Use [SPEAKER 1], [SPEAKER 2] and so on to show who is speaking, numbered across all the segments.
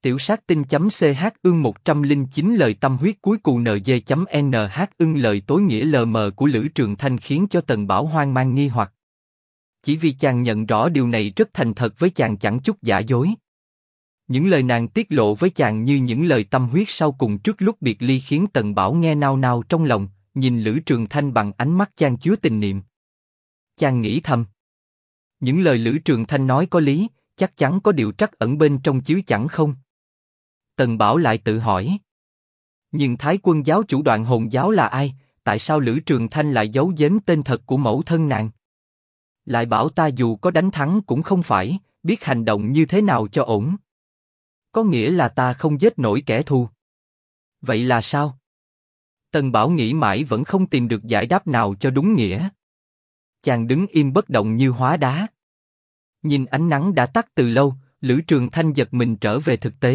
[SPEAKER 1] Tiểu sát tinh.ch ương 109 lời tâm huyết cuối cùng NG.nh ưng lời tối nghĩa lờ mờ của Lữ Trường Thanh khiến cho Tần Bảo hoang mang nghi hoặc. Chỉ vì chàng nhận rõ điều này rất thành thật với chàng chẳng chút giả dối. Những lời nàng tiết lộ với chàng như những lời tâm huyết sau cùng trước lúc biệt ly khiến Tần Bảo nghe nao nao trong lòng, nhìn Lữ Trường Thanh bằng ánh mắt chan chứa tình niệm. Chàng nghĩ thầm. Những lời Lữ Trường Thanh nói có lý, chắc chắn có điều trắc ẩn bên trong chứ chẳng không? Tần Bảo lại tự hỏi. Nhưng Thái Quân giáo chủ Đoạn Hồn giáo là ai? Tại sao Lữ Trường Thanh lại giấu giếm tên thật của mẫu thân nàng? Lại bảo ta dù có đánh thắng cũng không phải, biết hành động như thế nào cho ổn. Có nghĩa là ta không giết nổi kẻ thù. Vậy là sao? Tần Bảo nghĩ mãi vẫn không tìm được giải đáp nào cho đúng nghĩa. Chàng đứng im bất động như hóa đá. Nhìn ánh nắng đã tắt từ lâu, Lữ Trường Thanh giật mình trở về thực tế.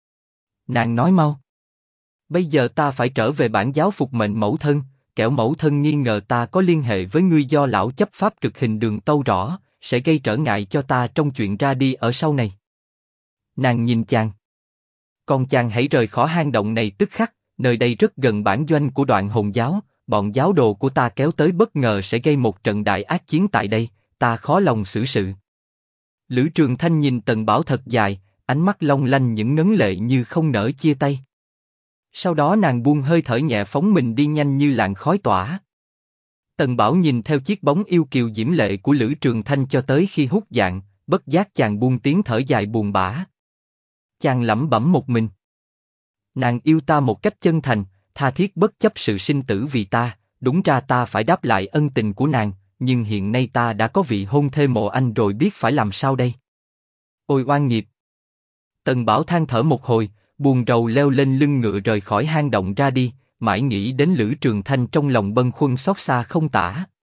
[SPEAKER 1] Nàng nói mau. Bây giờ ta phải trở về bản giáo phục mệnh mẫu thân, kẻo mẫu thân nghi ngờ ta có liên hệ với ngươi do lão chấp pháp cực hình Đường tâu rõ, sẽ gây trở ngại cho ta trong chuyện ra đi ở sau này. Nàng nhìn chàng. Còn chàng hãy rời khỏi hang động này tức khắc, nơi đây rất gần bản doanh của Đoạn Hồn giáo, bọn giáo đồ của ta kéo tới bất ngờ sẽ gây một trận đại ác chiến tại đây, ta khó lòng xử sự. Lữ Trường Thanh nhìn Tần Bảo thật dài, ánh mắt long lanh những ngấn lệ như không nỡ chia tay. Sau đó nàng buông hơi thở nhẹ phóng mình đi nhanh như làn khói tỏa. Tần Bảo nhìn theo chiếc bóng yêu kiều diễm lệ của Lữ Trường Thanh cho tới khi hút dạng, bất giác chàng buông tiếng thở dài buồn bã. Chàng lẩm bẩm một mình. Nàng yêu ta một cách chân thành, tha thiết bất chấp sự sinh tử vì ta, đúng ra ta phải đáp lại ân tình của nàng, nhưng hiện nay ta đã có vị hôn thê Mộ Anh rồi biết phải làm sao đây? Ôi oan nghiệp! Tần Bảo than thở một hồi, buồn rầu leo lên lưng ngựa rời khỏi hang động ra đi, mãi nghĩ đến Lữ Trường Thanh trong lòng bâng khuâng xót xa không tả.